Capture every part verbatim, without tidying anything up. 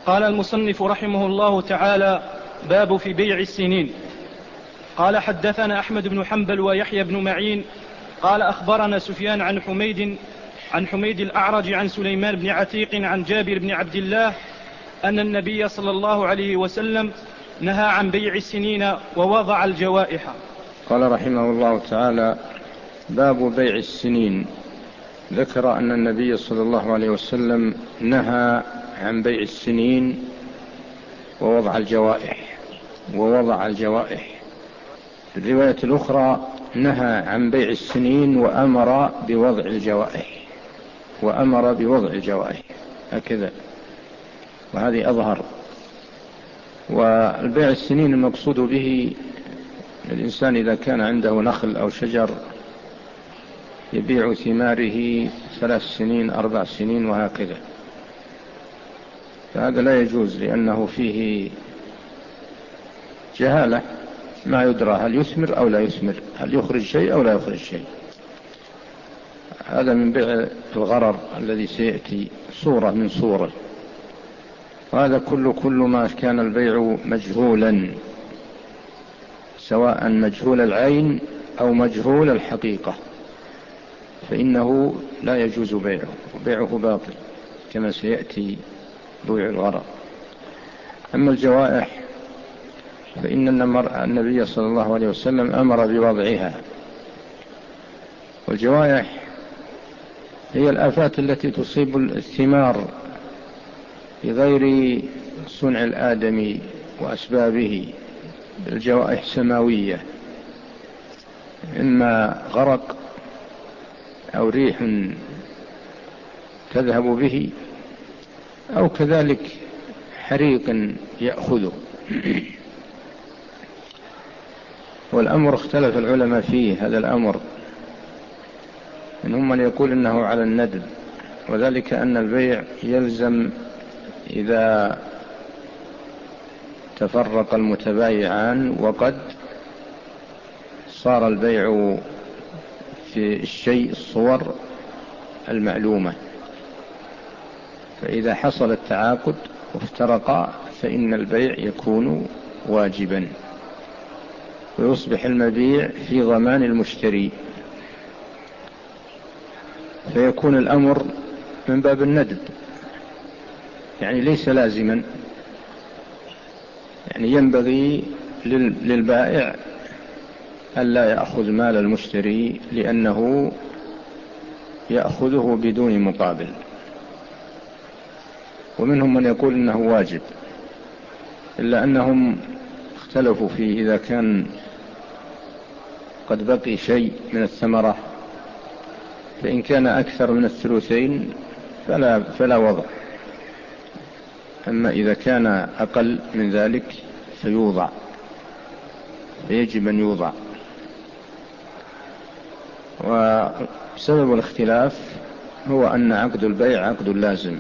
قال المصنف رحمه الله تعالى: باب في بيع السنين. قال: حدثنا أحمد بن حنبل ويحيى بن معين قال أخبرنا سفيان عن حميد عن حميد الأعرج عن سليمان بن عتيق عن جابر بن عبد الله أن النبي صلى الله عليه وسلم نهى عن بيع السنين ووضع الجوائح. قال رحمه الله تعالى: باب بيع السنين. ذكر أن النبي صلى الله عليه وسلم نهى عن بيع السنين ووضع الجوائح ووضع الجوائح في الرواية الأخرى نهى عن بيع السنين وأمر بوضع الجوائح وأمر بوضع الجوائح هكذا، وهذه أظهر. والبيع السنين المقصود به الإنسان إذا كان عنده نخل أو شجر يبيع ثماره ثلاث سنين أربع سنين وهكذا، فهذا لا يجوز لأنه فيه جهالة، ما يدرى هل يثمر أو لا يثمر، هل يخرج شيء أو لا يخرج شيء. هذا من بيع الغرر الذي سيأتي صورة من صوره. وهذا كل كل ما كان البيع مجهولا، سواء مجهول العين أو مجهول الحقيقة، فإنه لا يجوز بيعه، وبيعه باطل كما سيأتي بيع الغرر. أما الجوائح فإن النبي صلى الله عليه وسلم أمر بوضعها. والجوائح هي الآفات التي تصيب الثمار بغير صنع الآدمي وأسبابه، الجوائح سماوية، إما غرق أو ريح تذهب به أو كذلك حريق يأخذه. والأمر اختلف العلماء فيه، هذا الأمر منهم من يقول إنه على الندب، وذلك أن البيع يلزم إذا تفرق المتبايعان وقد صار البيع في الشيء الصور المعلومة، فإذا حصل التعاقد وافترقا فإن البيع يكون واجبا ويصبح المبيع في ضمان المشتري، فيكون الأمر من باب الندب، يعني ليس لازما. يعني ينبغي للبائع ألا يأخذ مال المشتري لأنه يأخذه بدون مقابل. ومنهم من يقول إنه واجب، إلا أنهم اختلفوا فيه إذا كان قد بقي شيء من الثمرة، فإن كان أكثر من الثلثين فلا, فلا وضع، أما إذا كان أقل من ذلك فيوضع، فيجب أن يوضع. وسبب الاختلاف هو أن عقد البيع عقد لازم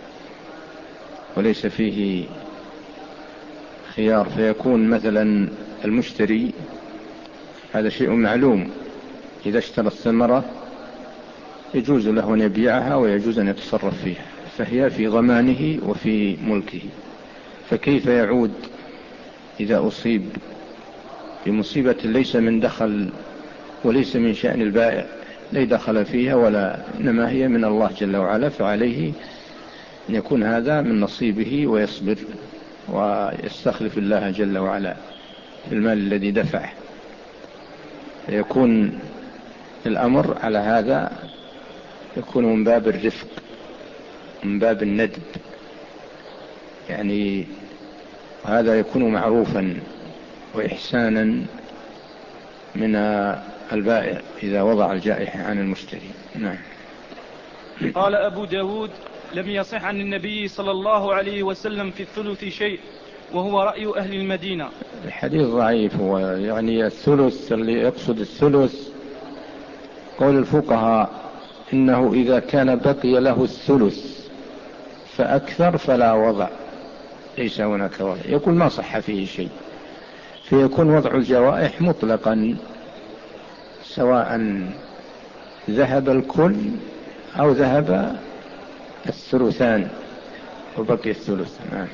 وليس فيه خيار، فيكون مثلا المشتري هذا شيء معلوم، إذا اشترى الثمرة يجوز له أن يبيعها ويجوز أن يتصرف فيها، فهي في ضمانه وفي ملكه. فكيف يعود إذا أصيب بمصيبة ليس من دخل وليس من شأن البائع، لا دخل فيها ولا، إنما هي من الله جل وعلا، فعليه أن يكون هذا من نصيبه ويصبر ويستخلف الله جل وعلا في المال الذي دفعه. يكون الأمر على هذا، يكون من باب الرفق، من باب الندب، يعني هذا يكون معروفا وإحسانا من البائع إذا وضع الجائحة عن المشتري. نعم. قال أبو داود: لم يصح عن النبي صلى الله عليه وسلم في الثلث شيء، وهو رأي أهل المدينة. الحديث ضعيف، يعني الثلث اللي يقصد الثلث قول الفقهاء إنه إذا كان بقي له الثلث فأكثر فلا وضع، ليس هناك وضع، يقول ما صح فيه شيء، فيكون وضع الجوائح مطلقا سواء ذهب الكل أو ذهب الثلثان، وبقي الثلث. نعم.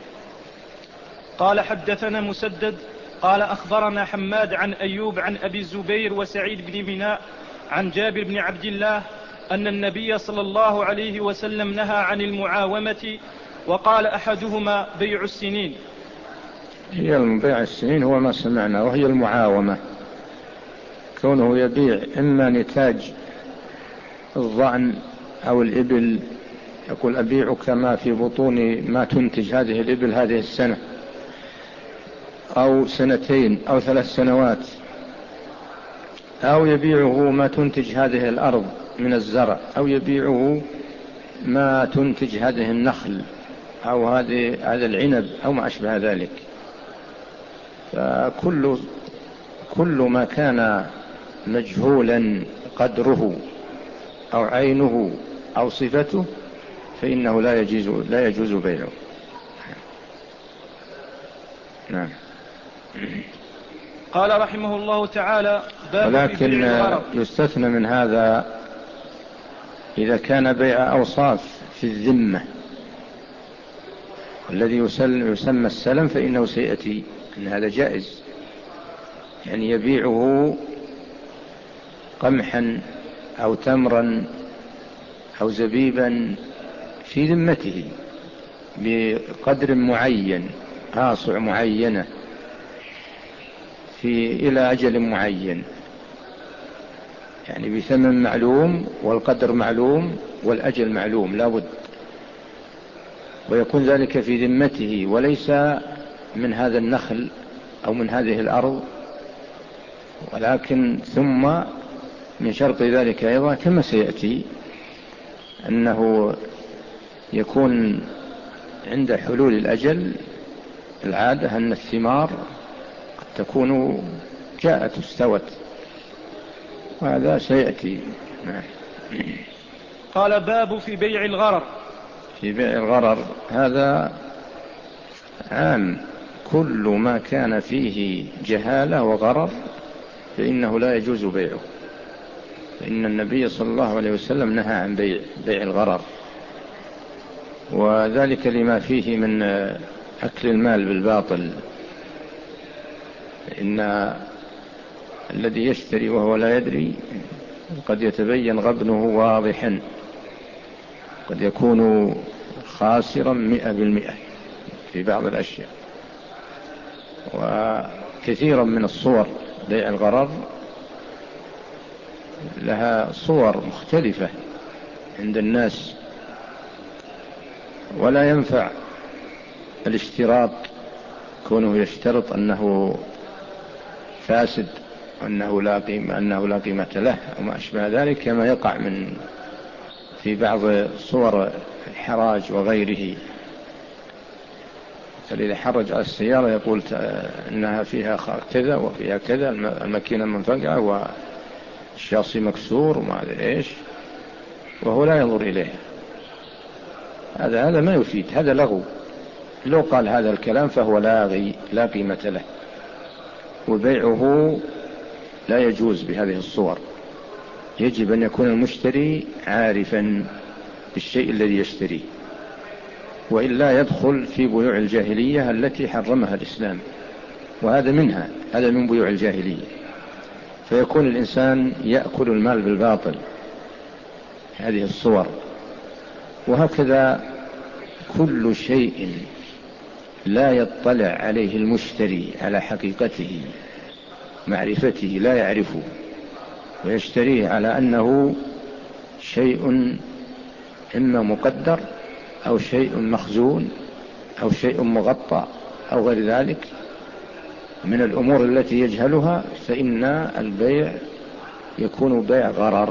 قال حدثنا مسدد قال أخبرنا حماد عن أيوب عن أبي الزبير وسعيد بن ميناء عن جابر بن عبد الله أن النبي صلى الله عليه وسلم نهى عن المعاومة، وقال أحدهما بيع السنين. هي بيع السنين هو ما سمعنا، وهي المعاومة كونه يبيع إما نتاج الضأن أو الإبل، يقول أبيعك ما في بطون ما تنتج هذه الإبل هذه السنة أو سنتين أو ثلاث سنوات، أو يبيعه ما تنتج هذه الأرض من الزرع، أو يبيعه ما تنتج هذه النخل أو هذه هذا العنب أو ما أشبه ذلك. فكل كل ما كان مجهولا قدره أو عينه أو صفته فإنه لا يجوز لا يجوز بيعه. نعم. قال رحمه الله تعالى باب ولكن يستثنى من هذا إذا كان بيع أوصاف في الذمة، الذي يسمى السلم فإنه سيأتي أن هذا جائز، يعني يبيعه قمحا أو تمرا أو زبيبا في ذمته بقدر معين، آصع معينة في إلى أجل معين، يعني بثمن معلوم والقدر معلوم والأجل معلوم لا بد، ويكون ذلك في ذمته وليس من هذا النخل أو من هذه الأرض. ولكن ثم من شرط ذلك أيضا كما سيأتي أنه يكون عند حلول الأجل العادة أن الثمار تكون جاءت استوت، وهذا سيأتي. قال باب في بيع الغرر. في بيع الغرر هذا عام، كل ما كان فيه جهالة وغرر فإنه لا يجوز بيعه، فإن النبي صلى الله عليه وسلم نهى عن بيع بيع الغرر، وذلك لما فيه من أكل المال بالباطل. إن الذي يشتري وهو لا يدري قد يتبين غبنه واضحا، قد يكون خاسرا مئة بالمئة في بعض الأشياء. وكثيرا من الصور بيع الغرر لها صور مختلفة عند الناس، ولا ينفع الاشتراط كونه يشترط أنه فاسد وأنه لا قيمة أنه لا قيمة له وما أشبه ذلك، كما يقع من في بعض صور الحراج وغيره. فإذا حرج على السيارة يقول إنها فيها كذا وفيها كذا، الماكينة منفقعة والشاصي مكسور وما أدري إيش، وهو لا ينظر إليه. هذا هذا ما يفيد، هذا لغو. لو قال هذا الكلام فهو لاغي لا قيمة له، وبيعه لا يجوز بهذه الصور. يجب أن يكون المشتري عارفا بالشيء الذي يشتريه، وإلا يدخل في بيوع الجاهلية التي حرمها الإسلام، وهذا منها، هذا من بيوع الجاهلية. فيكون الإنسان يأكل المال بالباطل هذه الصور. وهكذا كل شيء لا يطلع عليه المشتري على حقيقته معرفته، لا يعرفه ويشتريه على أنه شيء إما مقدر أو شيء مخزون أو شيء مغطى أو غير ذلك من الأمور التي يجهلها، فإن البيع يكون بيع غرر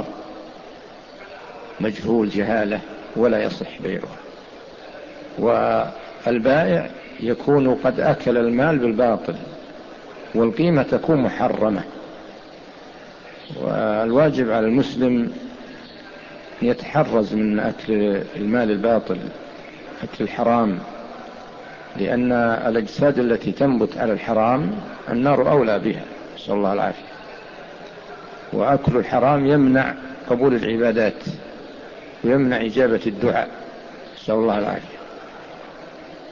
مجهول جهالة ولا يصح بيعه. والبائع يكون قد أكل المال بالباطل والقيمة تكون محرمة. والواجب على المسلم يتحرز من أكل المال الباطل، أكل الحرام، لأن الأجساد التي تنبت على الحرام النار أولى بها، نسأل الله العافية. وأكل الحرام يمنع قبول العبادات ويمنع إجابة الدعاء، نسأل الله العافية.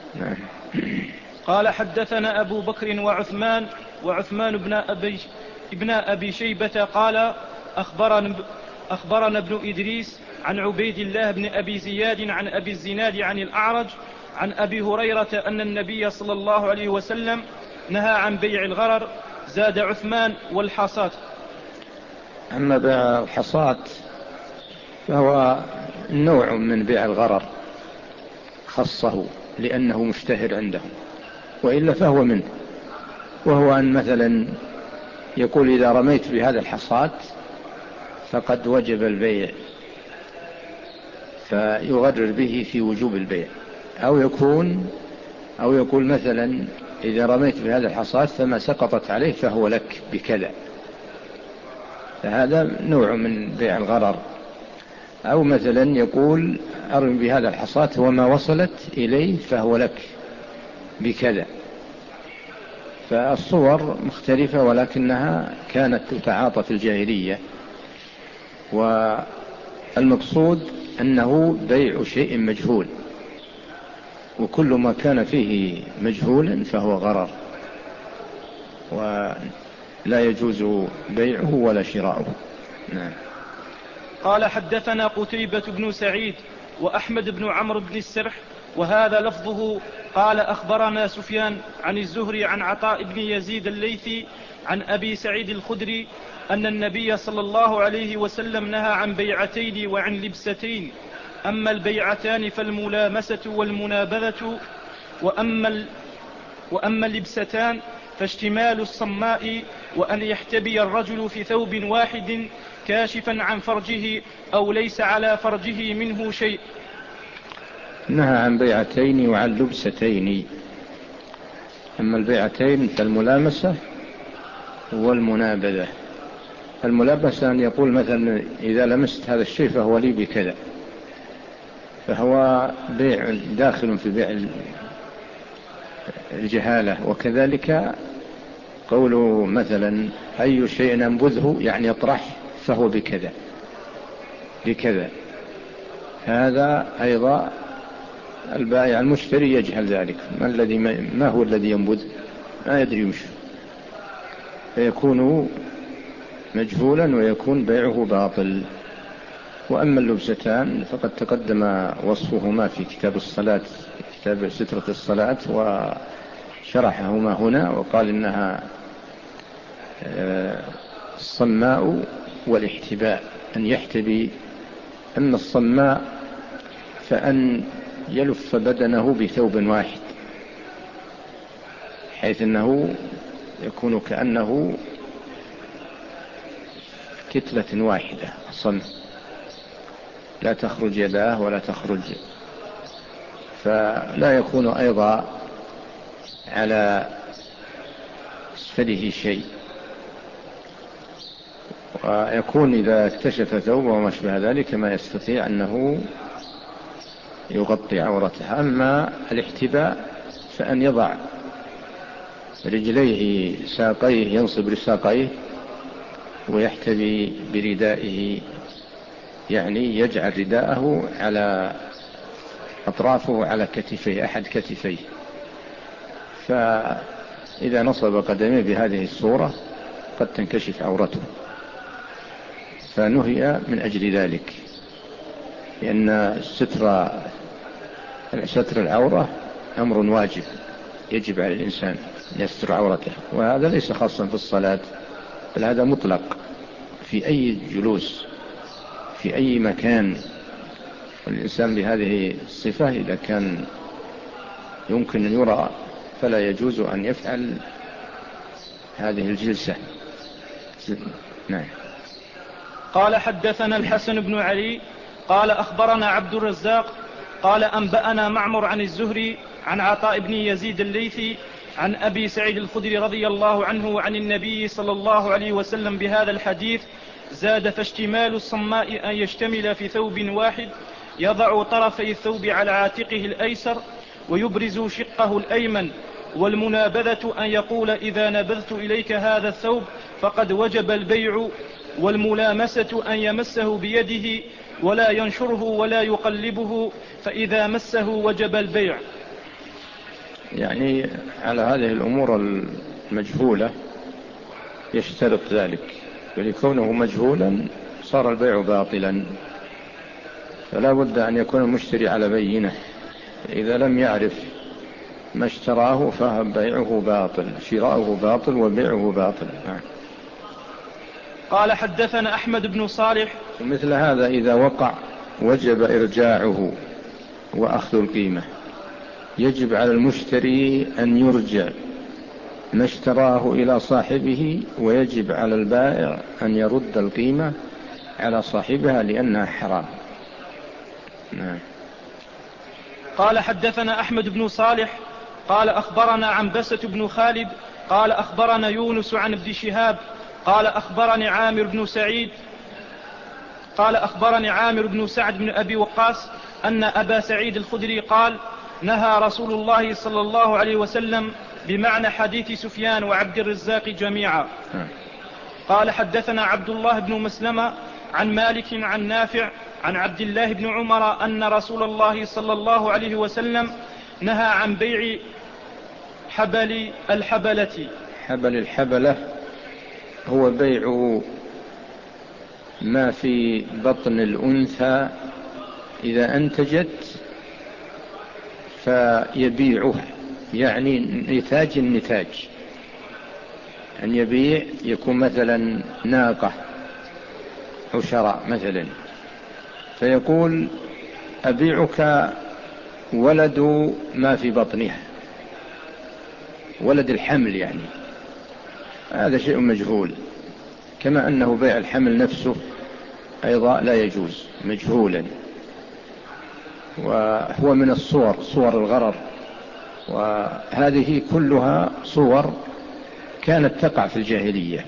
نعم. قال حدثنا أبو بكر وعثمان وعثمان بن أبي, ابن أبي شيبة قال أخبرنا, أخبرنا ابن إدريس عن عبيد الله بن أبي زياد عن أبي الزناد عن الأعرج عن أبي هريرة أن النبي صلى الله عليه وسلم نهى عن بيع الغرر. زاد عثمان والحصات. أما بيع الحصات فهو نوع من بيع الغرر خصه لأنه مشتهر عندهم، وإلا فهو منه، وهو أن مثلا يقول إذا رميت بهذا الحصات فقد وجب البيع، فيغرر به في وجوب البيع. أو يكون أو يقول مثلا إذا رميت بهذا الحصات فما سقطت عليه فهو لك بكذا، فهذا نوع من بيع الغرر. أو مثلا يقول أرمي بهذا الحصات وما وصلت إليه فهو لك بكذا. فالصور مختلفة ولكنها كانت تتعاطى في الجاهلية، والمقصود أنه بيع شيء مجهول، وكل ما كان فيه مجهولا فهو غرر ولا يجوز بيعه ولا شراؤه. نعم. قال حدثنا قتيبة بن سعيد وأحمد بن عمرو بن السرح وهذا لفظه. قال أخبرنا سفيان عن الزهري عن عطاء بن يزيد الليثي عن أبي سعيد الخدري أن النبي صلى الله عليه وسلم نهى عن بيعتين وعن لبستين. أما البيعتان فالملامسة والمنابذة، وأما, وأما اللبستان فاشتمال الصماء، وأن يحتبي الرجل في ثوب واحد كاشفا عن فرجه أو ليس على فرجه منه شيء. نهى عن بيعتين وعن لبستين. أما البيعتين فالملامسة والمنابذة. الملامسة أن يقول مثلا إذا لمست هذا الشيء فهو لي بكذا، فهو بيع داخل في بيع الجهالة. وكذلك قوله مثلا أي شيء أنبذه يعني يطرح فهو بكذا بكذا، هذا أيضا البائع المشتري يجهل ذلك، ما الذي ما هو الذي ينبذ، ما يدري مش، فيكون مجهولا ويكون بيعه باطل. وأما اللبستان فقد تقدم وصفهما في كتاب الصلاة، كتاب سترة الصلاة، وشرحهما هنا وقال إنها الصماء والاحتباء، أن يحتبي. أن الصماء فأن يلف بدنه بثوب واحد حيث أنه يكون كأنه كتلة واحدة صم، لا تخرج يداه ولا تخرج، فلا يكون أيضا على أسفله شيء. ويكون إذا اكتشف ثوبه وما شبه ذلك ما يستطيع أنه يغطي عورته. أما الاحتباء فأن يضع رجليه ساقيه، ينصب لساقيه ويحتبي بردائه، يعني يجعل رداءه على أطرافه على كتفيه، أحد كتفيه، فإذا نصب قدميه بهذه الصورة قد تنكشف عورته، فنهي من أجل ذلك، لأن ستر ستر العورة أمر واجب يجب على الإنسان يستر عورته، وهذا ليس خاصا في الصلاة، بل هذا مطلق في أي جلوس في أي مكان. والإنسان بهذه الصفة إذا كان يمكن أن يرى فلا يجوز أن يفعل هذه الجلسة. نعم. قال حدثنا الحسن بن علي قال أخبرنا عبد الرزاق قال أنبأنا معمر عن الزهري عن عطاء بن يزيد الليثي عن أبي سعيد الخدري رضي الله عنه وعن النبي صلى الله عليه وسلم بهذا الحديث. زاد فاشتمال الصماء أن يشتمل في ثوب واحد، يضع طرفي الثوب على عاتقه الأيسر ويبرز شقه الأيمن. والمنابذة أن يقول إذا نبذت إليك هذا الثوب فقد وجب البيع. والملامسة أن يمسه بيده ولا ينشره ولا يقلبه، فإذا مسه وجب البيع. يعني على هذه الأمور المجهولة يشترط ذلك، ولكونه مجهولا صار البيع باطلا، فلا بد أن يكون المشتري على بينة. إذا لم يعرف ما اشتراه فبيعه باطل، شراؤه باطل وبيعه باطل. قال حدثنا أحمد بن صالح. مثل هذا إذا وقع وجب إرجاعه وأخذ القيمة. يجب على المشتري أن يرجع ما اشتراه إلى صاحبه، ويجب على البائع أن يرد القيمة على صاحبها لأنها حرام. نعم. قال حدثنا أحمد بن صالح قال أخبرنا عنبسة بن خالد قال أخبرنا يونس عن ابن شهاب قال أخبرني عامر بن سعيد قال أخبرني عامر بن سعد بن أبي وقاص أن أبا سعيد الخدري قال نهى رسول الله صلى الله عليه وسلم بمعنى حديث سفيان وعبد الرزاق جميعا. قال حدثنا عبد الله بن مسلمة عن مالك عن نافع عن عبد الله بن عمر أن رسول الله صلى الله عليه وسلم نهى عن بيع حبل الحبلة. حبل الحبلة هو بيع ما في بطن الأنثى إذا أنتجت فيبيعه، يعني نتاج النتاج، أن يبيع يكون مثلا ناقة أو شراء مثلا، فيقول أبيعك ولد ما في بطنها، ولد الحمل، يعني هذا شيء مجهول، كما أنه بيع الحمل نفسه أيضا لا يجوز مجهولا، وهو من الصور صور الغرر، وهذه كلها صور كانت تقع في الجاهلية،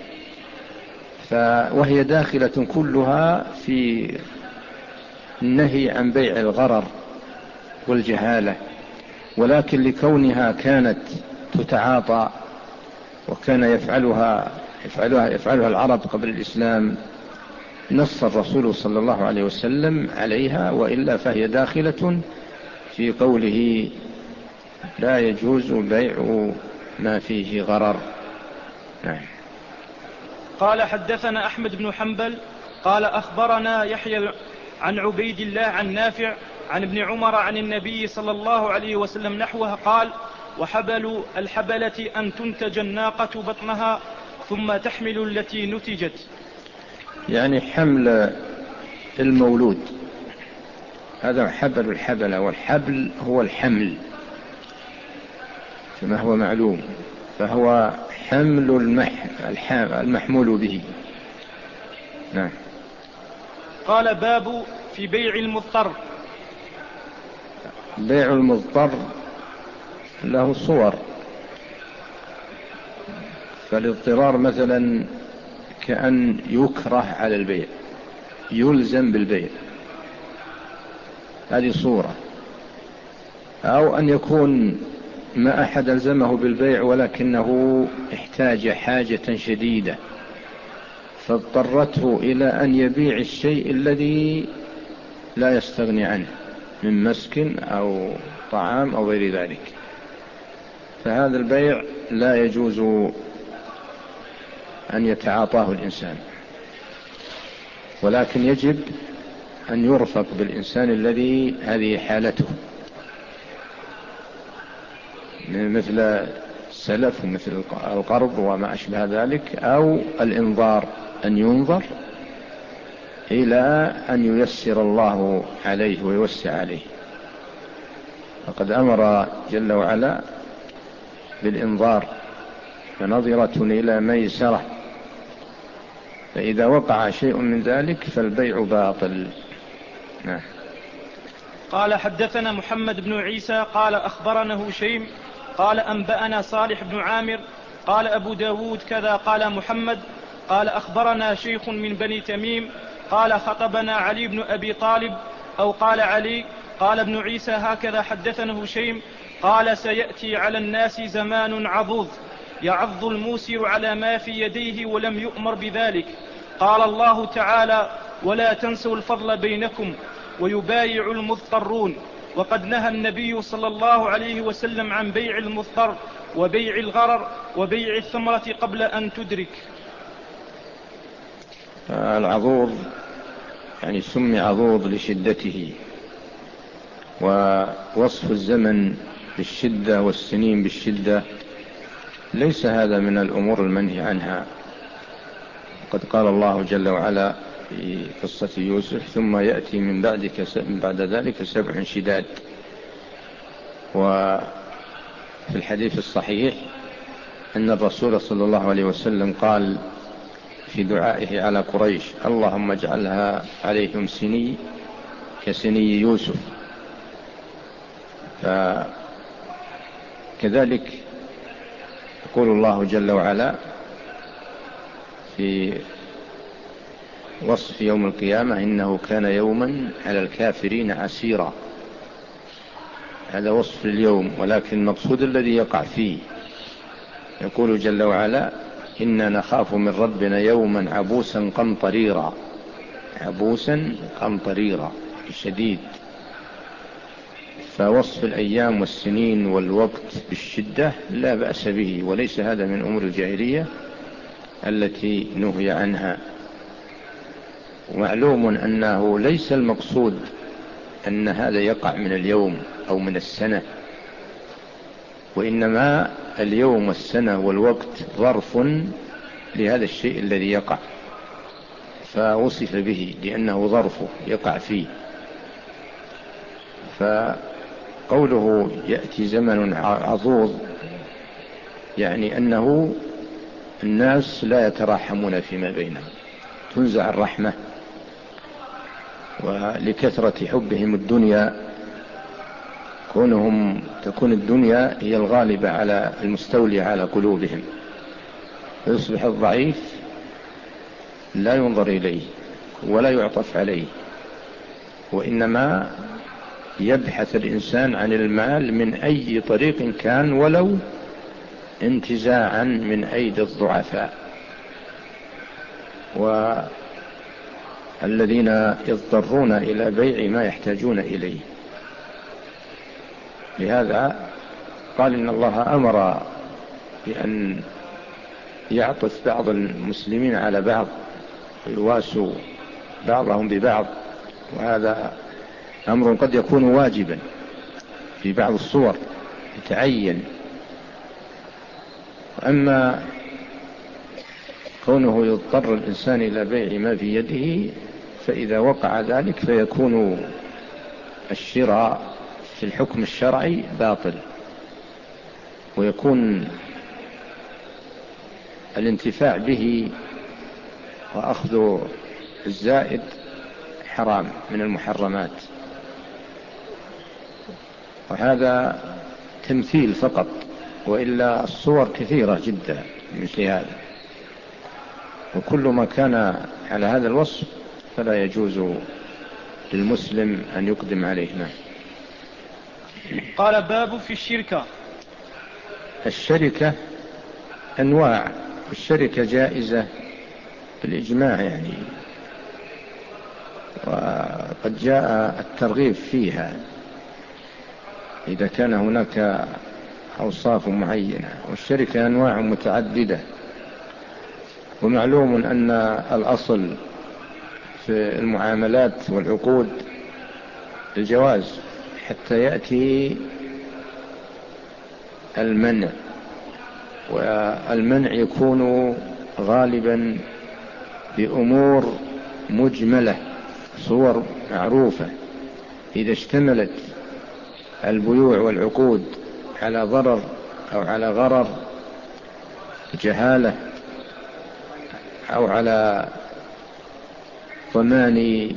وهي داخلة كلها في النهي عن بيع الغرر والجهالة، ولكن لكونها كانت تتعاطى وكان يفعلها يفعلها يفعلها العرب قبل الإسلام نص الرسول صلى الله عليه وسلم عليها، وإلا فهي داخلة في قوله لا يجوز بيع ما فيه غرر. نعم. قال حدثنا أحمد بن حنبل قال أخبرنا يحيى عن عبيد الله عن نافع عن ابن عمر عن النبي صلى الله عليه وسلم نحوه قال وحبل الحبلة أن تنتج الناقة بطنها ثم تحمل التي نتجت، يعني حمل المولود، هذا حبل الحبلة، والحبل هو الحمل كما هو معلوم، فهو حمل المح... المحمول به. نعم. قال باب في بيع المضطر. بيع المضطر له صور، فالاضطرار مثلا كأن يكره على البيع، يلزم بالبيع، هذه صورة، أو أن يكون ما أحد ألزمه بالبيع ولكنه احتاج حاجة شديدة فاضطرته إلى أن يبيع الشيء الذي لا يستغني عنه من مسكن أو طعام أو غير ذلك، فهذا البيع لا يجوز أن يتعاطاه الإنسان، ولكن يجب أن يرفق بالإنسان الذي هذه حالته، مثل السلف ومثل القرض وما أشبه ذلك، أو الإنظار، أن ينظر إلى أن ييسر الله عليه ويوسع عليه، فقد أمر جل وعلا بالإنظار، فنظرة إلى ميسرة، فإذا وقع شيء من ذلك فالبيع باطل. نعم. قال حدثنا محمد بن عيسى قال أخبرنا هشيم قال أنبأنا صالح بن عامر قال أبو داود كذا قال محمد قال أخبرنا شيخ من بني تميم قال خطبنا علي بن أبي طالب أو قال علي قال ابن عيسى هكذا حدثنا هشيم قال سيأتي على الناس زمان عضوض يعض الموسر على ما في يديه ولم يؤمر بذلك، قال الله تعالى ولا تنسوا الفضل بينكم ويبايع المضطرون، وقد نهى النبي صلى الله عليه وسلم عن بيع المضطر وبيع الغرر وبيع الثمرة قبل أن تدرك. العضوض يعني سمي عضوض لشدته، ووصف الزمن بالشدة والسنين بالشدة ليس هذا من الأمور المنهي عنها. قد قال الله جل وعلا في قصة يوسف: ثم يأتي من بعدك من بعد ذلك سبع شداد. وفي الحديث الصحيح أن الرسول صلى الله عليه وسلم قال في دعائه على قريش: اللهم اجعلها عليهم سني كسني يوسف. فكذلك يقول الله جل وعلا في وصف يوم القيامة: إنه كان يوما على الكافرين عسيرا. هذا وصف اليوم، ولكن المقصود الذي يقع فيه. يقول جل وعلا: إنا نخاف من ربنا يوما عبوسا قمطريرا. عبوسا قمطريرا شديد. فوصف الأيام والسنين والوقت بالشدة لا بأس به، وليس هذا من أمور الجاهلية التي نهي عنها. ومعلوم أنه ليس المقصود أن هذا يقع من اليوم أو من السنة، وإنما اليوم والسنة والوقت ظرف لهذا الشيء الذي يقع، فوصف به لأنه ظرفه يقع فيه. فقوله يأتي زمن عضوض يعني أنه الناس لا يتراحمون فيما بينهم، تنزع الرحمة، ولكثرة حبهم الدنيا كونهم تكون الدنيا هي الغالبة على المستولية على قلوبهم، فيصبح الضعيف لا ينظر إليه ولا يعطف عليه، وإنما يبحث الإنسان عن المال من أي طريق كان، ولو انتزاعا من أيدي الضعفاء والذين يضطرون إلى بيع ما يحتاجون إليه. لهذا قال إن الله أمر بأن يعطف بعض المسلمين على بعض ويواسوا بعضهم ببعض، وهذا أمر قد يكون واجبا في بعض الصور يتعين. أما كونه يضطر الإنسان إلى بيع ما في يده، فإذا وقع ذلك فيكون الشراء في الحكم الشرعي باطل، ويكون الانتفاع به وأخذ الزائد حرام من المحرمات. وهذا تمثيل فقط، وإلا الصور كثيرة جدا مثل هذا، وكل ما كان على هذا الوصف فلا يجوز للمسلم أن يقدم عليه. نعم. قال: باب في الشركة. الشركة أنواع، الشركة جائزة بالإجماع يعني، وقد جاء الترغيب فيها إذا كان هناك أوصاف معينة. والشركة أنواع متعددة، ومعلوم أن الأصل في المعاملات والعقود الجواز حتى يأتي المنع، والمنع يكون غالبا بأمور مجملة، صور معروفة. إذا اشتملت البيوع والعقود على ضرر أو على غرر، جهالة، أو على ضمان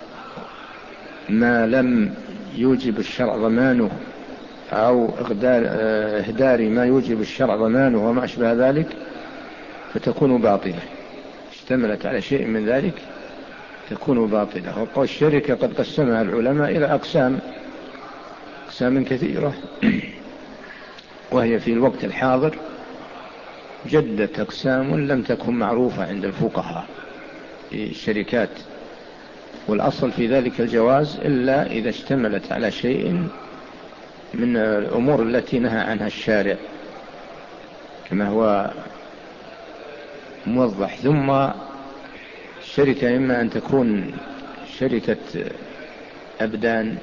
ما لم يوجب الشرع ضمانه، أو إهدار ما يوجب الشرع ضمانه وما أشبه ذلك، فتكون باطلة. اشتملت على شيء من ذلك تكون باطلة. والشركة قد قسمها العلماء إلى أقسام أقسام كثيرة، وهي في الوقت الحاضر جدت أقسام لم تكن معروفة عند الفقهاء في الشركات. والأصل في ذلك الجواز إلا إذا اشتملت على شيء من الأمور التي نهى عنها الشارع كما هو موضح. ثم الشركة إما أن تكون شركة أبدان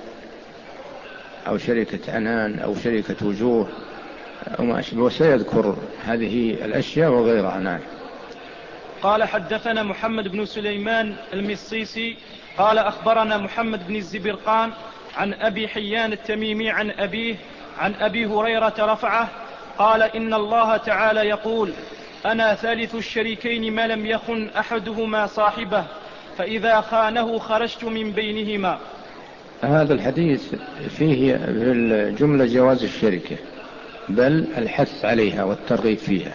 أو شركة عنان أو شركة وجوه أو ما أشبه، وسيذكر هذه الأشياء وغيرها. نعم. قال حدثنا محمد بن سليمان المصيصي قال أخبرنا محمد بن الزبرقان عن أبي حيان التميمي عن أبيه عن أبي هريرة رفعه قال إن الله تعالى يقول أنا ثالث الشريكين ما لم يخن أحدهما صاحبه فإذا خانه خرجت من بينهما. هذا الحديث فيه الجملة جواز الشركة، بل الحث عليها والترغيب فيها.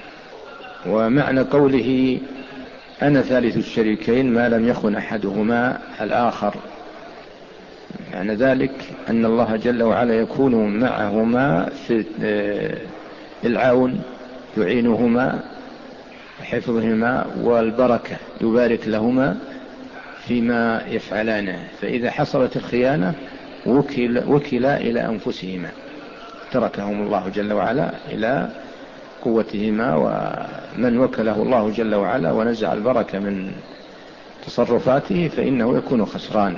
ومعنى قوله أنا ثالث الشريكين ما لم يخن أحدهما الآخر، معنى ذلك أن الله جل وعلا يكون معهما في العون، يعينهما وحفظهما والبركة، يبارك لهما فيما يفعلانه. فإذا حصلت الخيانة وكل وكلا إلى أنفسهما، تركهم الله جل وعلا إلى قوتهما. ومن وكله الله جل وعلا ونزع البركة من تصرفاته فإنه يكون خسران.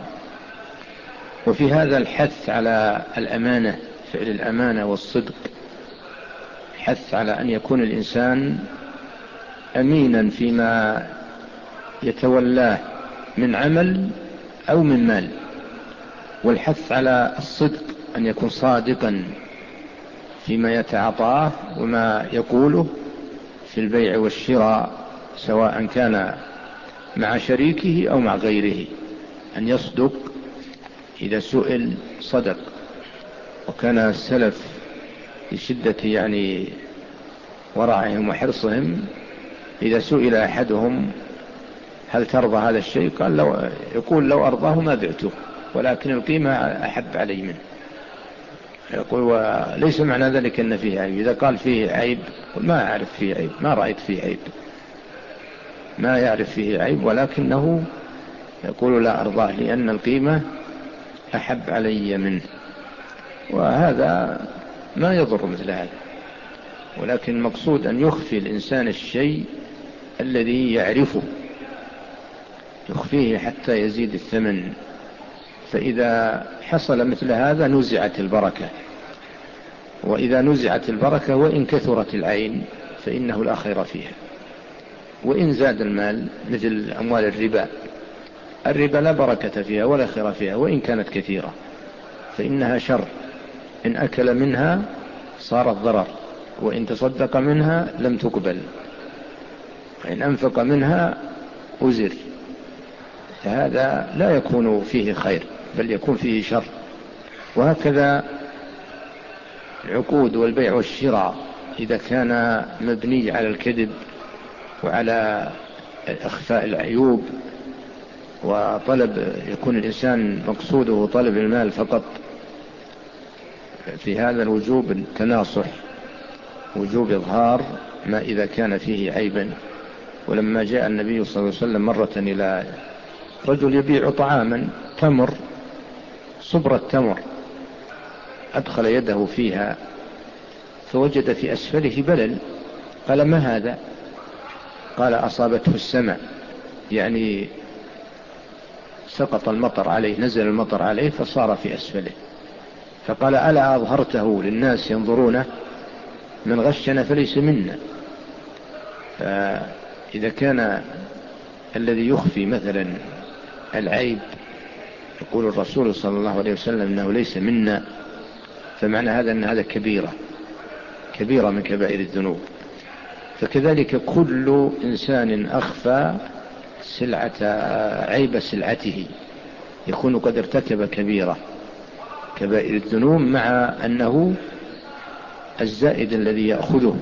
وفي هذا الحث على الأمانة، فعل الأمانة والصدق، حث على أن يكون الإنسان أمينا فيما يتولاه من عمل أو من مال، والحث على الصدق، أن يكون صادقا فيما يتعاطاه وما يقوله في البيع والشراء، سواء كان مع شريكه أو مع غيره، أن يصدق إذا سئل صدق. وكان السلف بشدة يعني ورعهم وحرصهم إذا سئل أحدهم هل ترضى هذا الشيء؟ قال لو يقول لو أرضاه ما بعته، ولكن القيمة أحب علي منه. يقول وليس معنى ذلك أن فيه عيب. إذا قال فيه عيب ما أعرف فيه عيب، ما رأيت فيه عيب، ما يعرف فيه عيب، ولكنه يقول لا أرضاه لأن القيمة أحب علي منه. وهذا ما يضر مثل هذا، ولكن المقصود أن يخفي الإنسان الشيء الذي يعرفه، يخفيه حتى يزيد الثمن. فإذا حصل مثل هذا نزعت البركة، وإذا نزعت البركة وإن كثرت العين فإنه لا خير فيها. وإن زاد المال مثل أموال الربا، الربا لا بركة فيها ولا خير فيها وإن كانت كثيرة، فإنها شر. إن أكل منها صارت ضرر، وإن تصدق منها لم تقبل، وإن أنفق منها أزر. فهذا لا يكون فيه خير بل يكون فيه شر. وهكذا العقود والبيع والشراء إذا كان مبني على الكذب وعلى إخفاء العيوب، وطلب يكون الإنسان مقصوده طلب المال فقط، في هذا الوجوب التناصح، وجوب إظهار ما إذا كان فيه عيبا. ولما جاء النبي صلى الله عليه وسلم مرة إلى رجل يبيع طعاما، تمر، صبرة تمر، أدخل يده فيها فوجد في أسفله بلل. قال ما هذا؟ قال أصابته السماء، يعني سقط المطر عليه، نزل المطر عليه فصار في أسفله. فقال ألا أظهرته للناس ينظرونه؟ من غشنا فليس منا. فإذا كان الذي يخفي مثلا العيب يقول الرسول صلى الله عليه وسلم أنه ليس منا، فمعنى هذا أن هذا كبيرة كبيرة من كبائر الذنوب. فكذلك كل إنسان أخفى سلعة عيب سلعته يكون قد ارتكب كبيرة كبائر الذنوب، مع أنه الزائد الذي يأخذه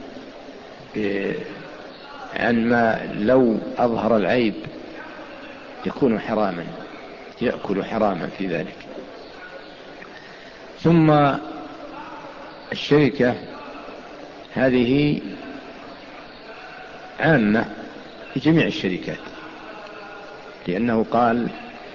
عن ما لو أظهر العيب يكون حراما، يأكل حراما في ذلك. ثم الشركة هذه عامة لجميع الشركات، لأنه قال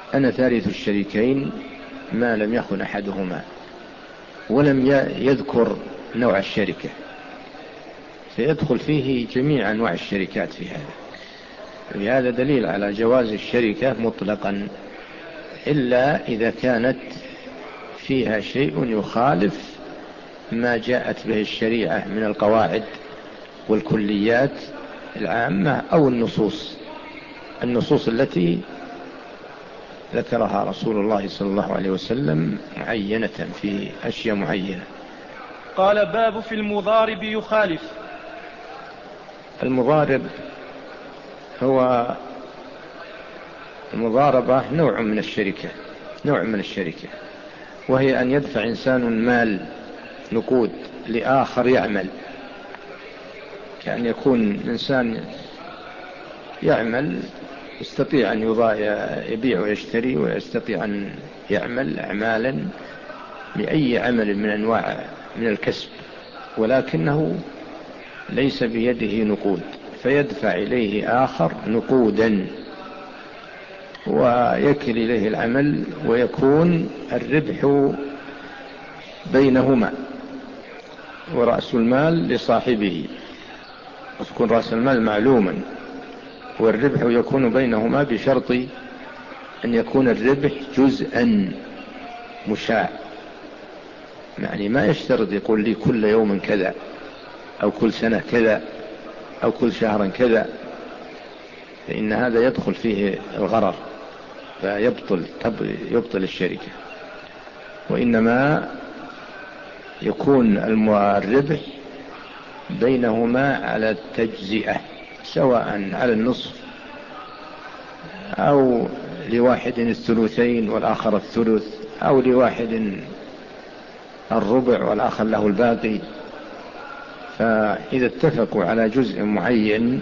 أنا ثالث الشريكين ما لم يخن أحدهما، ولم يذكر نوع الشركة، سيدخل فيه جميع أنواع الشركات في هذا. وهذا دليل على جواز الشركة مطلقا، إلا إذا كانت فيها شيء يخالف ما جاءت به الشريعة من القواعد والكليات العامة أو النصوص النصوص التي ذكرها رسول الله صلى الله عليه وسلم معينة في أشياء معينة. قال: باب في المضارب يخالف. المضارب هو المضاربة نوع من الشركة نوع من الشركة وهي أن يدفع إنسان مال نقود لآخر يعمل، كأن يكون إنسان يعمل يستطيع أن يبيع ويشتري، ويستطيع أن يعمل أعمالا بأي عمل من أنواع من الكسب، ولكنه ليس بيده نقود، فيدفع إليه آخر نقودا ويكل إليه العمل، ويكون الربح بينهما ورأس المال لصاحبه، ويكون رأس المال معلوما، والربح يكون بينهما بشرط أن يكون الربح جزءا مشاع، يعني ما يشترط يقول لي كل يوم كذا أو كل سنة كذا أو كل شهر كذا، فإن هذا يدخل فيه الغرر فيبطل يبطل الشركة. وإنما يكون الربح بينهما على التجزئة، سواء على النصف أو لواحد الثلثين والآخر الثلث، أو لواحد الربع والآخر له الباقي. فإذا اتفقوا على جزء معين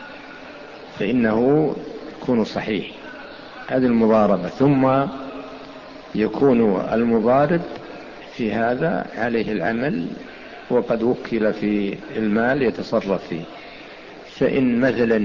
فإنه يكون صحيح، هذه المضاربة. ثم يكون المضارب في هذا عليه العمل وقد وكل في المال يتصرف فيه، فإن مثلا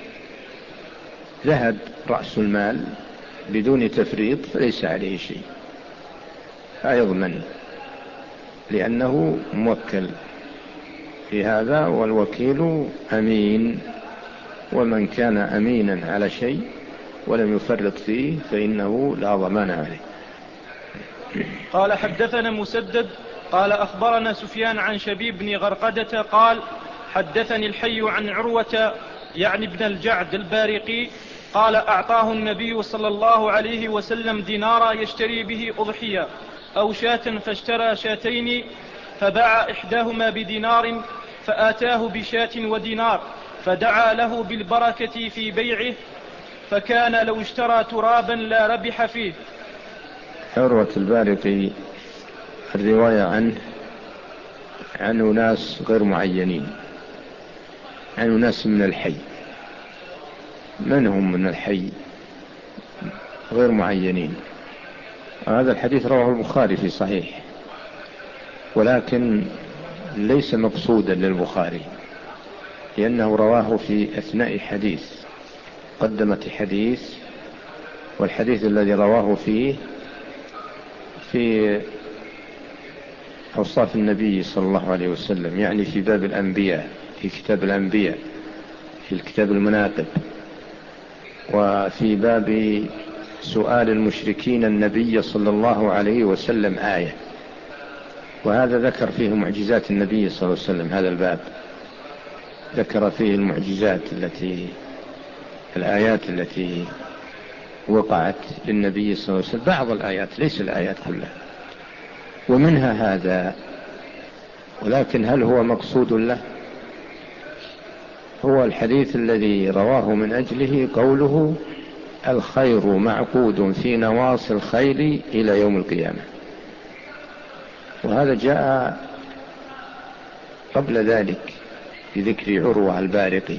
ذهب رأس المال بدون تفريط فليس عليه شيء، لا يضمن، لأنه موكل في هذا، والوكيل أمين، ومن كان أمينا على شيء ولم يفرط فيه فإنه لا ضمان عليه. قال: حدثنا مسدد قال أخبرنا سفيان عن شبيب بن غرقدة قال: حدثني الحي عن عروة يعني ابن الجعد البارقي قال: أعطاه النبي صلى الله عليه وسلم دينارا يشتري به أضحية أو شاة، فاشترى شاتين فباع إحداهما بدينار فآتاه بشاة ودينار، فدعا له بالبركة في بيعه، فكان لو اشترى ترابا لا ربح فيه. عروة البارقي الرواية عنه عن ناس غير معينين، عن ناس من الحي. من هم من الحي؟ غير معينين. هذا الحديث رواه البخاري في صحيح، ولكن ليس مقصودا للبخاري، لأنه رواه في أثناء حديث، قدمت حديث، والحديث الذي رواه فيه في أوصاف النبي صلى الله عليه وسلم، يعني في باب الأنبياء، في كتاب الأنبياء، في الكتاب المناقب، وفي باب سؤال المشركين النبي صلى الله عليه وسلم آية، وهذا ذكر فيه معجزات النبي صلى الله عليه وسلم. هذا الباب ذكر فيه المعجزات التي الآيات التي وقعت للنبي صلى الله عليه وسلم، بعض الآيات ليس الآيات كلها، ومنها هذا. ولكن هل هو مقصود له؟ هو الحديث الذي رواه من أجله قوله: الخير معقود في نواصي الخيل إلى يوم القيامة، وهذا جاء قبل ذلك بذكر عروة البارقي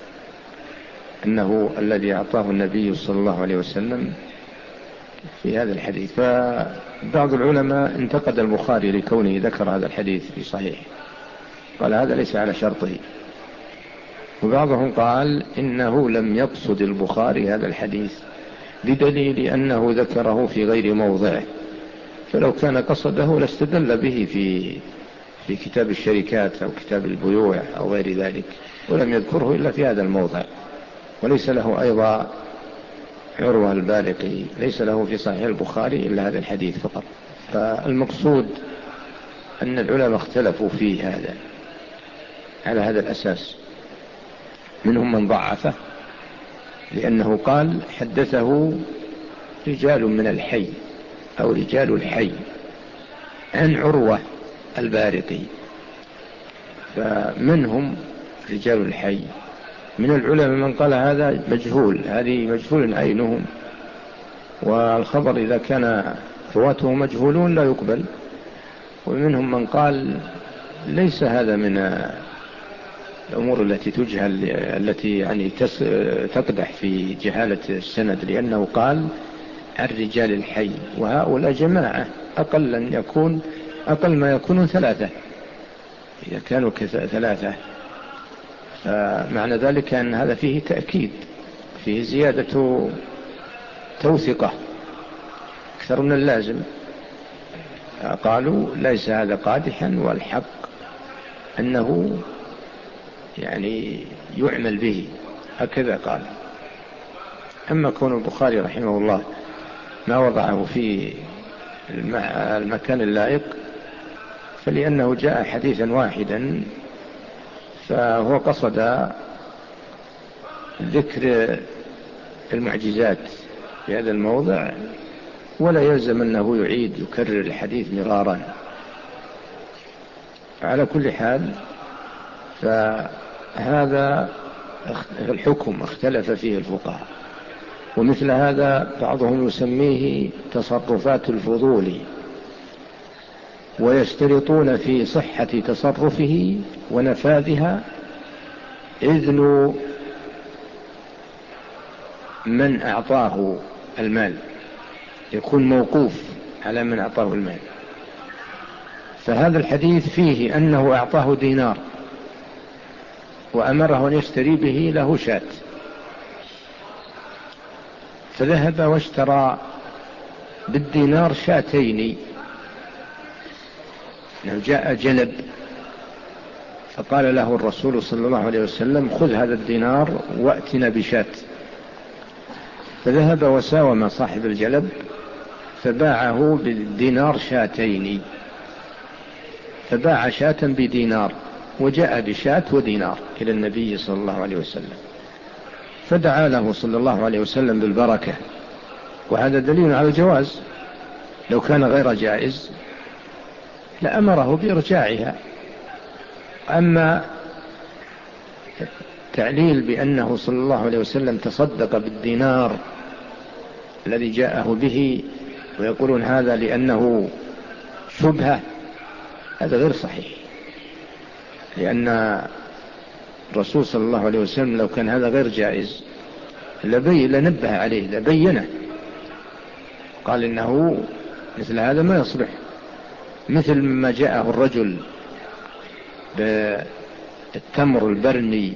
أنه الذي أعطاه النبي صلى الله عليه وسلم في هذا الحديث. فبعض العلماء انتقد البخاري لكونه ذكر هذا الحديث في صحيح، قال هذا ليس على شرطه، وبعضهم قال إنه لم يقصد البخاري هذا الحديث، بدليل أنه ذكره في غير موضعه، فلو كان قصده لاستدل به في في كتاب الشركات أو كتاب البيوع أو غير ذلك، ولم يذكره إلا في هذا الموضع. وليس له أيضا عروة البارقي ليس له في صحيح البخاري إلا هذا الحديث فقط. فالمقصود أن العلماء اختلفوا في هذا على هذا الأساس، منهم من ضعفه لأنه قال حدثه رجال من الحي أو رجال الحي عن عروة البارقي، فمنهم رجال الحي. من العلماء من قال هذا مجهول، هذه مجهول عينهم، والخبر إذا كان رواته مجهولون لا يقبل. ومنهم من قال ليس هذا من الأمور التي تجهل، التي يعني تقدح في جهالة السند، لأنه قال عن رجال الحي، وهؤلاء جماعة أقل أن يكون أقل ما يكونون ثلاثة، إذا كانوا ثلاثة فمعنى ذلك أن هذا فيه تأكيد، فيه زيادة توثقة أكثر من اللازم. قالوا ليس هذا قادحا، والحق أنه يعني يعمل به، هكذا قال. أما كون البخاري رحمه الله ما وضعه في المكان اللائق فلأنه جاء حديثا واحدا، فهو قصد ذكر المعجزات في هذا الموضع، ولا يلزم أنه يعيد يكرر الحديث مرارا. على كل حال فهذا الحكم اختلف فيه الفقهاء، ومثل هذا بعضهم يسميه تصرفات الفضول، ويشترطون في صحة تصرفه ونفاذها إذن من أعطاه المال، يكون موقوف على من أعطاه المال. فهذا الحديث فيه أنه أعطاه دينار وأمره أن يشتري به له شاة، فذهب واشترى بالدينار شاتين. جاء جلب فقال له الرسول صلى الله عليه وسلم خذ هذا الدينار وأتنا بشاة، فذهب وساوم صاحب الجلب فباعه بالدينار شاتين، فباع شاة بدينار وجاء بشاة ودينار إلى النبي صلى الله عليه وسلم، فدعا له صلى الله عليه وسلم بالبركة. وهذا دليل على الجواز، لو كان غير جائز لأمره بإرجاعها. أما التعليل بأنه صلى الله عليه وسلم تصدق بالدينار الذي جاءه به ويقولون هذا لأنه شبهة، هذا غير صحيح، لأن الرسول صلى الله عليه وسلم لو كان هذا غير جائز لبي لنبه عليه لبينه، قال إنه مثل هذا ما يصلح. مثل ما جاءه الرجل بالتمر البرني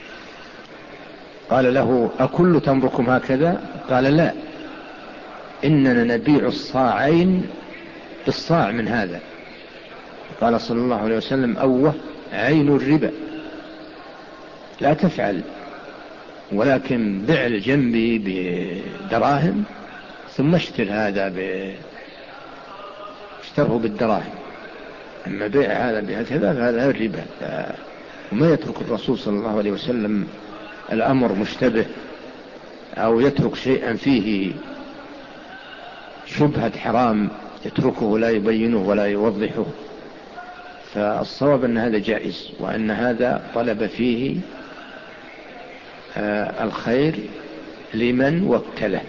قال له أكل تمركم هكذا؟ قال لا، إننا نبيع الصاعين بالصاع من هذا. قال صلى الله عليه وسلم أوه عين الربا، لا تفعل، ولكن بيع الجنبي بدراهم ثم اشتر هذا ب... اشتره بالدراهم. أما بيع هذا بهكذا فهذا الربا. ف... وما يترك الرسول صلى الله عليه وسلم الأمر مشتبه أو يترك شيئا فيه شبهة حرام يتركه لا يبينه ولا يوضحه. فالصواب أن هذا جائز، وأن هذا طلب فيه آه الخير لمن وكله،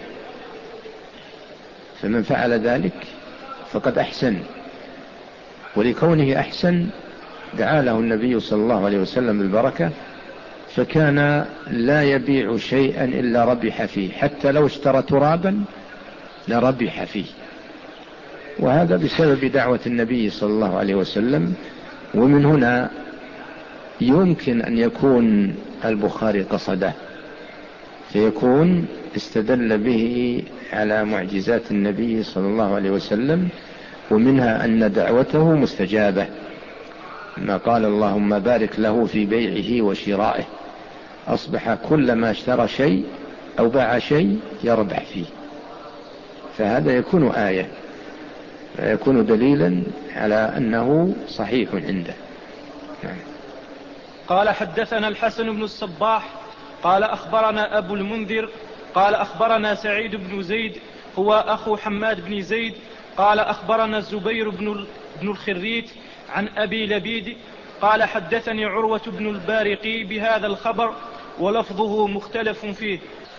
فمن فعل ذلك فقد أحسن، ولكونه أحسن دعا له النبي صلى الله عليه وسلم بالبركة، فكان لا يبيع شيئا إلا ربح فيه، حتى لو اشترى ترابا لربح فيه. وهذا بسبب دعوة النبي صلى الله عليه وسلم. ومن هنا يمكن أن يكون البخاري قصده فيكون استدل به على معجزات النبي صلى الله عليه وسلم، ومنها أن دعوته مستجابة، ما قال اللهم بارك له في بيعه وشرائه، أصبح كلما اشترى شيء أو باع شيء يربح فيه، فهذا يكون آية، يكون دليلا على أنه صحيح عنده. نعم. قال حدثنا الحسن بن الصباح قال أخبرنا أبو المنذر قال أخبرنا سعيد بن زيد هو أخو حماد بن زيد قال أخبرنا الزبير بن الخريت عن أبي لبيد قال حدثني عروة بن البارقي بهذا الخبر ولفظه مختلف فيه.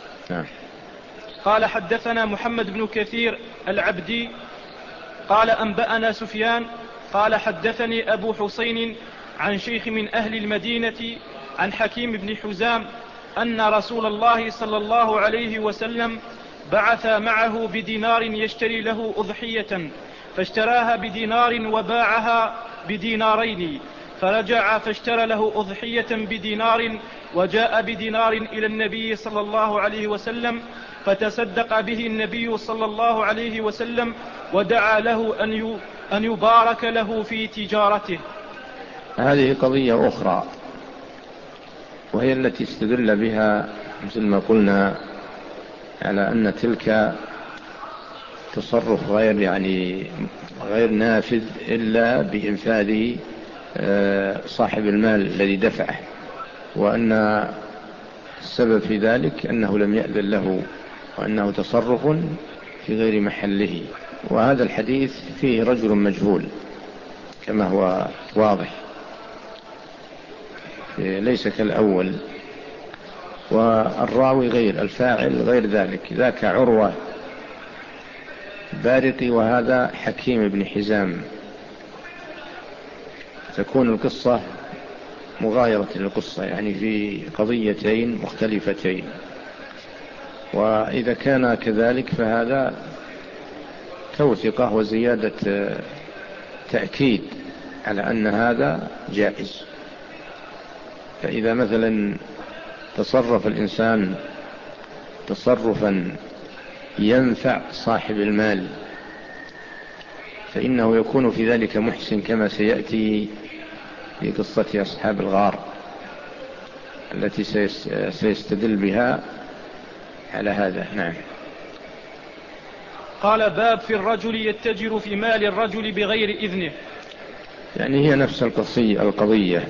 قال حدثنا محمد بن كثير العبدي قال أنبأنا سفيان قال حدثني أبو حسين عن شيخ من أهل المدينة عن حكيم بن حزام أن رسول الله صلى الله عليه وسلم بعث معه بدينار يشتري له أضحية، فاشتراها بدينار وباعها بدينارين، فرجع فاشترى له أضحية بدينار وجاء بدينار إلى النبي صلى الله عليه وسلم، فتصدق به النبي صلى الله عليه وسلم ودعا له أن يبارك له في تجارته. هذه قضية أخرى، وهي التي استدل بها مثل ما قلنا على أن تلك تصرف غير يعني غير نافذ إلا بإنفاذ صاحب المال الذي دفعه، وأن السبب في ذلك أنه لم يأذن له، وأنه تصرف في غير محله. وهذا الحديث فيه رجل مجهول كما هو واضح، ليس كالأول، والراوي غير الفاعل غير ذلك، ذاك عروة بارقي وهذا حكيم بن حزام، تكون القصة مغايرة للقصة، يعني في قضيتين مختلفتين، وإذا كان كذلك فهذا توثقة وزيادة تأكيد على أن هذا جائز. فإذا مثلا تصرف الإنسان تصرفا ينفع صاحب المال فإنه يكون في ذلك محسن، كما سيأتي في قصة أصحاب الغار التي سيستدل بها على هذا. نعم. قال باب في الرجل يتجر في مال الرجل بغير إذنه. يعني هي نفس القضية،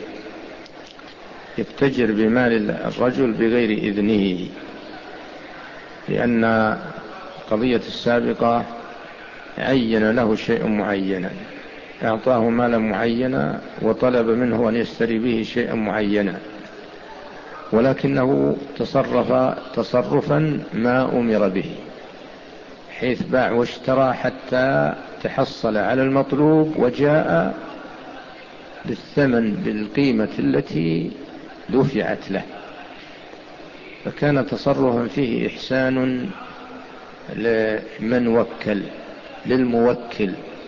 يتجر بمال الرجل بغير إذنه، لأن قضية السابقة عين له شيء معينا، أعطاه مالا معينا وطلب منه أن يشتري به شيئا معينا، ولكنه تصرف تصرفا ما أمر به، حيث باع واشترى حتى تحصل على المطلوب وجاء بالثمن بالقيمة التي دفعت له، فكان تصرفا فيه إحسان لمن وكل للموكل.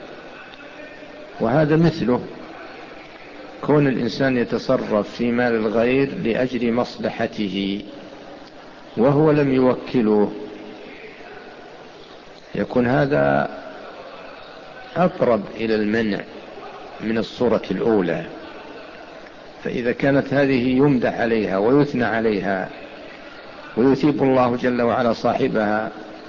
وهذا مثله كون الإنسان يتصرف في مال الغير لأجل مصلحته وهو لم يوكله، يكون هذا أقرب إلى المنع من الصورة الأولى. فإذا كانت هذه يمدح عليها ويثنى عليها ويثيب الله جل وعلا صاحبها،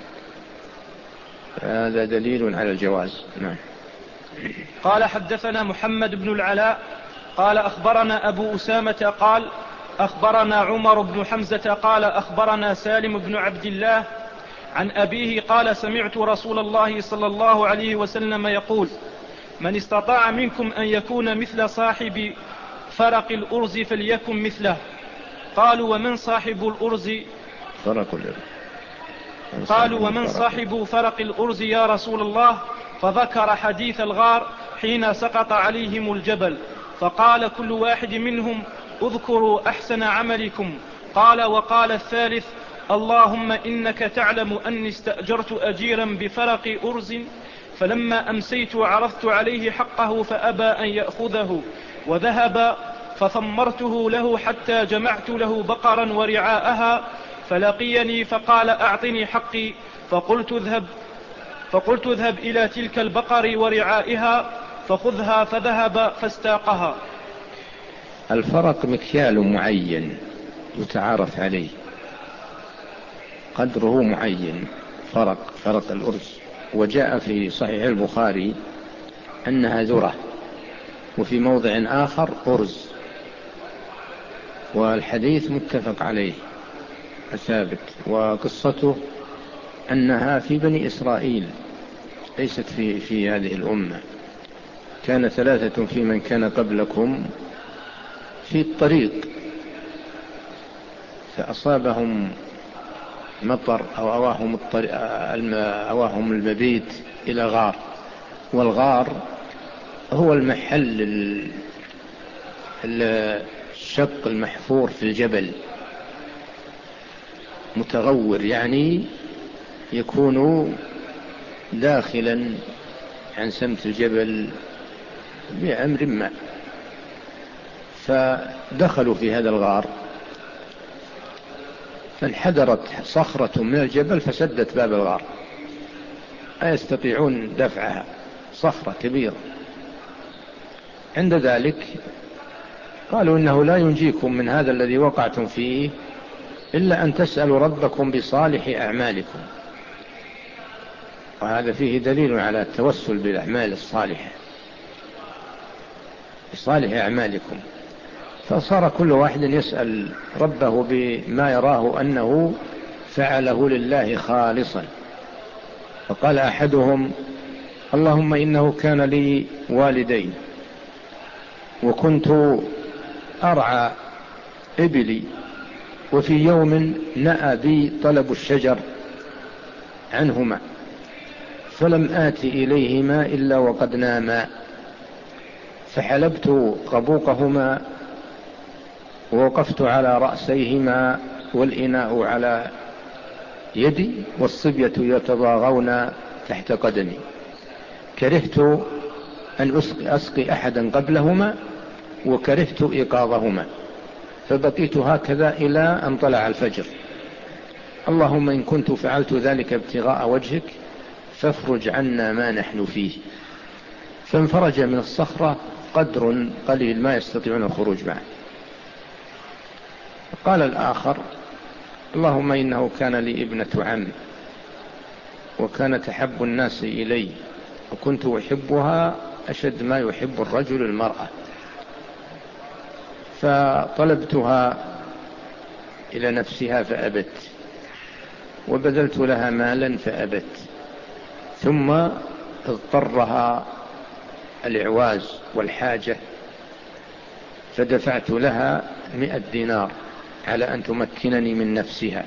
هذا دليل على الجواز. نعم. قال حدثنا محمد بن العلاء قال أخبرنا أبو أسامة قال أخبرنا عمر بن حمزة قال أخبرنا سالم بن عبد الله عن أبيه قال سمعت رسول الله صلى الله عليه وسلم يقول من استطاع منكم أن يكون مثل صاحب فرق الأرز فليكن مثله. قالوا ومن صاحب الأرز؟ فرق الأرز. قالوا ومن صاحب فرق الأرز يا رسول الله؟ فذكر حديث الغار حين سقط عليهم الجبل، فقال كل واحد منهم اذكروا أحسن عملكم. قال وقال الثالث اللهم إنك تعلم أني استأجرت أجيرا بفرق أرز، فلما أمسيت عرضت عليه حقه فأبى أن يأخذه، وذهب فثمرته له حتى جمعت له بقرا ورعاءها، فلقيني فقال أعطني حقي، فقلت اذهب فقلت اذهب إلى تلك البقر ورعائها فخذها، فذهب فاستاقها. الفرق مكيال معين يتعارف عليه، قدره معين، فرق فرق الأرز. وجاء في صحيح البخاري أنها ذرة، وفي موضع آخر أرز، والحديث متفق عليه ثابت. وقصته أنها في بني إسرائيل ليست في, في هذه الأمة. كان ثلاثة في من كان قبلكم في الطريق فأصابهم مطر أو أواهم, الطريق أواهم المبيت إلى غار، والغار هو المحل الشق المحفور في الجبل، متغور يعني يكون داخلا عن سمت الجبل بأمر ما. فدخلوا في هذا الغار، فانحدرت صخرة من الجبل فسدت باب الغار، لا يستطيعون دفعها، صخرة كبيرة. عند ذلك قالوا إنه لا ينجيكم من هذا الذي وقعتم فيه إلا أن تسألوا ربكم بصالح أعمالكم. وهذا فيه دليل على التوسل بالأعمال الصالحة، بصالح أعمالكم. فصار كل واحد يسأل ربه بما يراه أنه فعله لله خالصا. فقال أحدهم: اللهم إنه كان لي والدين، وكنت أرعى إبلي، وفي يوم نأى بي طلب الشجر عنهما، فلم آت إليهما إلا وقد ناما، فحلبت قبوقهما ووقفت على رأسيهما والإناء على يدي والصبية يتضاغون تحت قدمي، كرهت أن أسقي أحدا قبلهما وكرهت إيقاظهما، فبقيت هكذا إلى أن طلع الفجر. اللهم إن كنت فعلت ذلك ابتغاء وجهك فافرج عنا ما نحن فيه. فانفرج من الصخرة قدر قليل ما يستطيعون الخروج معه. قال الآخر: اللهم إنه كان لي ابنة عم، وكانت أحب الناس إلي، وكنت أحبها أشد ما يحب الرجل المرأة، فطلبتها إلى نفسها فأبت، وبذلت لها مالا فأبت، ثم اضطرها الإعواز والحاجة فدفعت لها مئة دينار على أن تمكنني من نفسها،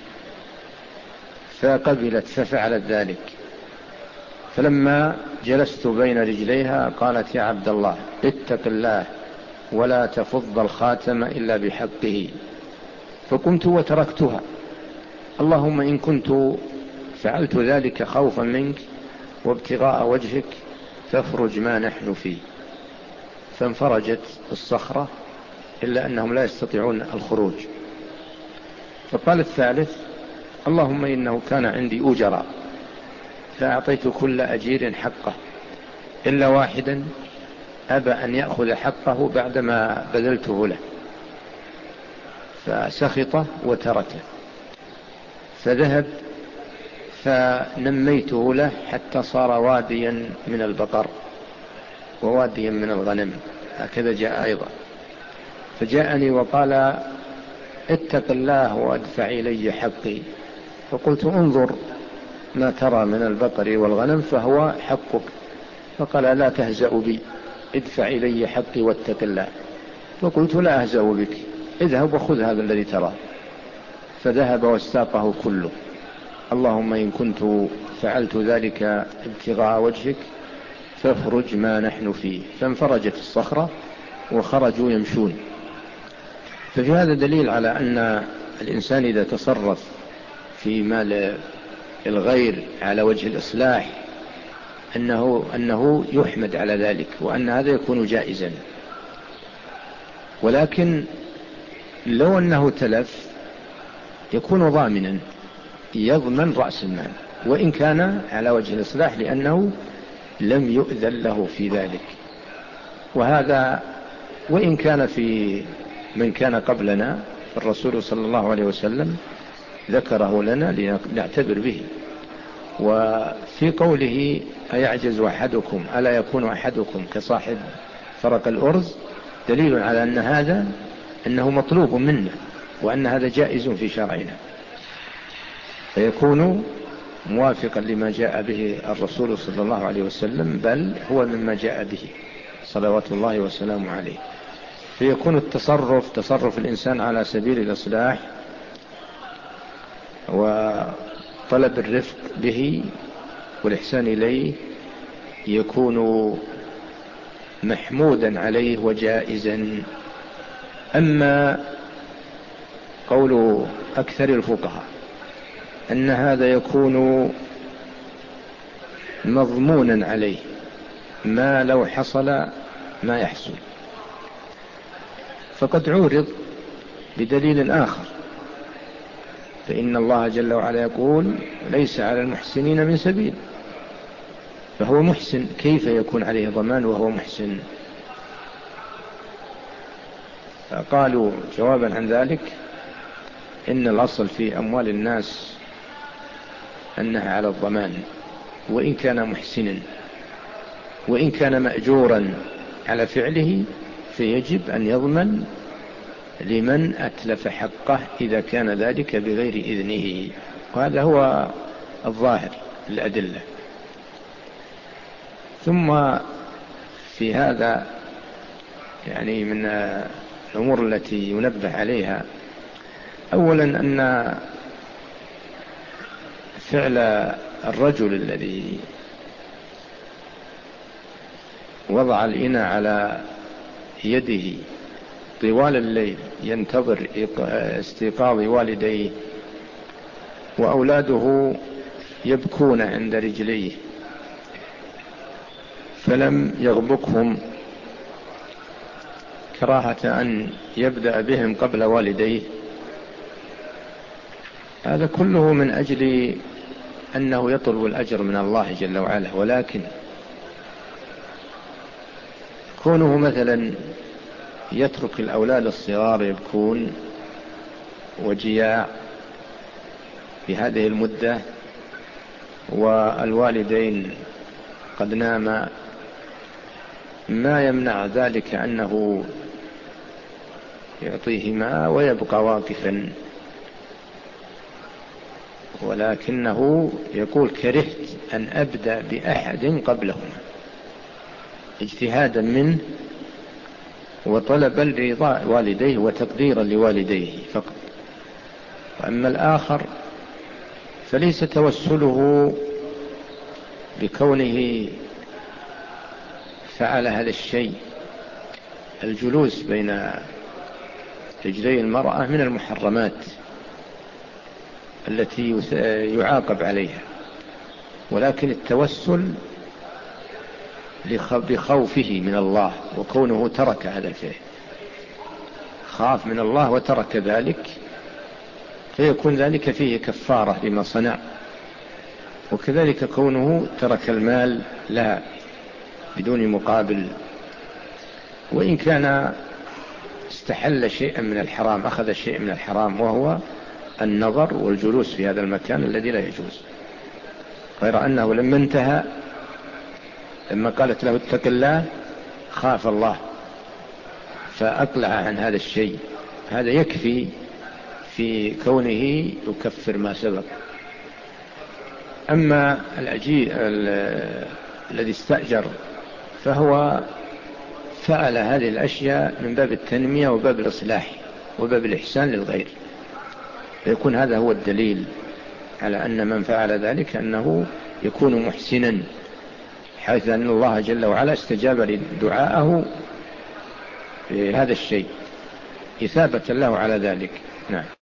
فقبلت ففعلت ذلك. فلما جلست بين رجليها قالت: يا عبد الله اتق الله ولا تفض الخاتم إلا بحقه. فقمت وتركتها. اللهم إن كنت فعلت ذلك خوفا منك وابتغاء وجهك فافرج ما نحن فيه. فانفرجت الصخرة إلا أنهم لا يستطيعون الخروج. فقال الثالث: اللهم إنه كان عندي أجراء، فأعطيت كل أجير حقه إلا واحدا أبى أن يأخذ حقه بعدما بذلته له، فسخط وتركه. فذهب فنميته له حتى صار واديا من البقر وواديا من الغنم، هكذا جاء أيضا. فجاءني وقال: اتق الله وادفع إلي حقي. فقلت: انظر ما ترى من البقر والغنم فهو حقك. فقال: لا تهزأ بي، ادفع إلي حقي واتق الله. فقلت: لا أهزأ بك، اذهب وخذ هذا الذي تراه. فذهب واستاقه كله. اللهم إن كنت فعلت ذلك ابتغاء وجهك فافرج ما نحن فيه. فانفرجت الصخرة وخرجوا يمشون. ففي هذا دليل على أن الإنسان إذا تصرف في مال الغير على وجه الإصلاح أنه, أنه يحمد على ذلك، وأن هذا يكون جائزا. ولكن لو أنه تلف يكون ضامنا، يضمن رأس المال وإن كان على وجه الإصلاح، لأنه لم يؤذن له في ذلك. وهذا وإن كان في من كان قبلنا، فالرسول صلى الله عليه وسلم ذكره لنا لنعتبر به. وفي قوله أيعجز أحدكم ألا يكون أحدكم كصاحب فرق الأرز، دليل على أن هذا أنه مطلوب منا، وأن هذا جائز في شرعنا، فيكون موافقا لما جاء به الرسول صلى الله عليه وسلم، بل هو مما جاء به صلوات الله وسلامه عليه. فيكون التصرف تصرف الإنسان على سبيل الإصلاح وطلب الرفق به والإحسان إليه يكون محمودا عليه وجائزا. أما قول أكثر الفقهاء أن هذا يكون مضمونا عليه ما لو حصل ما يحصل، فقد عورض بدليل آخر، فإن الله جل وعلا يقول ليس على المحسنين من سبيل، فهو محسن، كيف يكون عليه ضمان وهو محسن؟ فقالوا جوابا عن ذلك إن الأصل في أموال الناس أنها على الضمان، وإن كان محسنا، وإن كان مأجورا على فعله فيجب أن يضمن لمن أتلف حقه إذا كان ذلك بغير إذنه. وهذا هو الظاهر الأدلة. ثم في هذا يعني من الأمور التي ينبه عليها، أولا أن فعل الرجل الذي وضع الإناء على يده طوال الليل ينتظر استيقاظ والديه وأولاده يبكون عند رجليه فلم يغبكهم كراهة أن يبدأ بهم قبل والديه، هذا كله من أجل أنه يطلب الأجر من الله جل وعلا. ولكن كونه مثلا يترك الأولاد الصغار يبكون وجياع في هذه المدة والوالدين قد ناما، ما يمنع ذلك أنه يعطيهما ويبقى واقفا، ولكنه يقول كرهت أن أبدأ بأحد قبلهما اجتهادا منه وطلبا لرضاء والديه وتقديرا لوالديه فقط. وأما الآخر فليس توسله بكونه فعل هذا الشيء. الجلوس بين رجلي المرأة من المحرمات التي يعاقب عليها، ولكن التوسل بخوفه من الله، وكونه ترك هذا الفعل، خاف من الله وترك ذلك، فيكون ذلك فيه كفارة لما صنع. وكذلك كونه ترك المال لها بدون مقابل، وإن كان استحل شيئا من الحرام، أخذ شيئا من الحرام وهو النظر والجلوس في هذا المكان الذي لا يجوز، غير أنه لما انتهى، لما قالت له اتق الله، خاف الله فأقلع عن هذا الشيء. هذا يكفي في كونه يكفر ما سبق. أما الأجير الذي استأجر فهو فعل هذه الأشياء من باب التنمية وباب الإصلاح وباب الإحسان للغير، فيكون هذا هو الدليل على أن من فعل ذلك أنه يكون محسنا، حيث أن الله جل وعلا استجاب لدعاءه بهذا الشيء إثابة له على ذلك. نعم.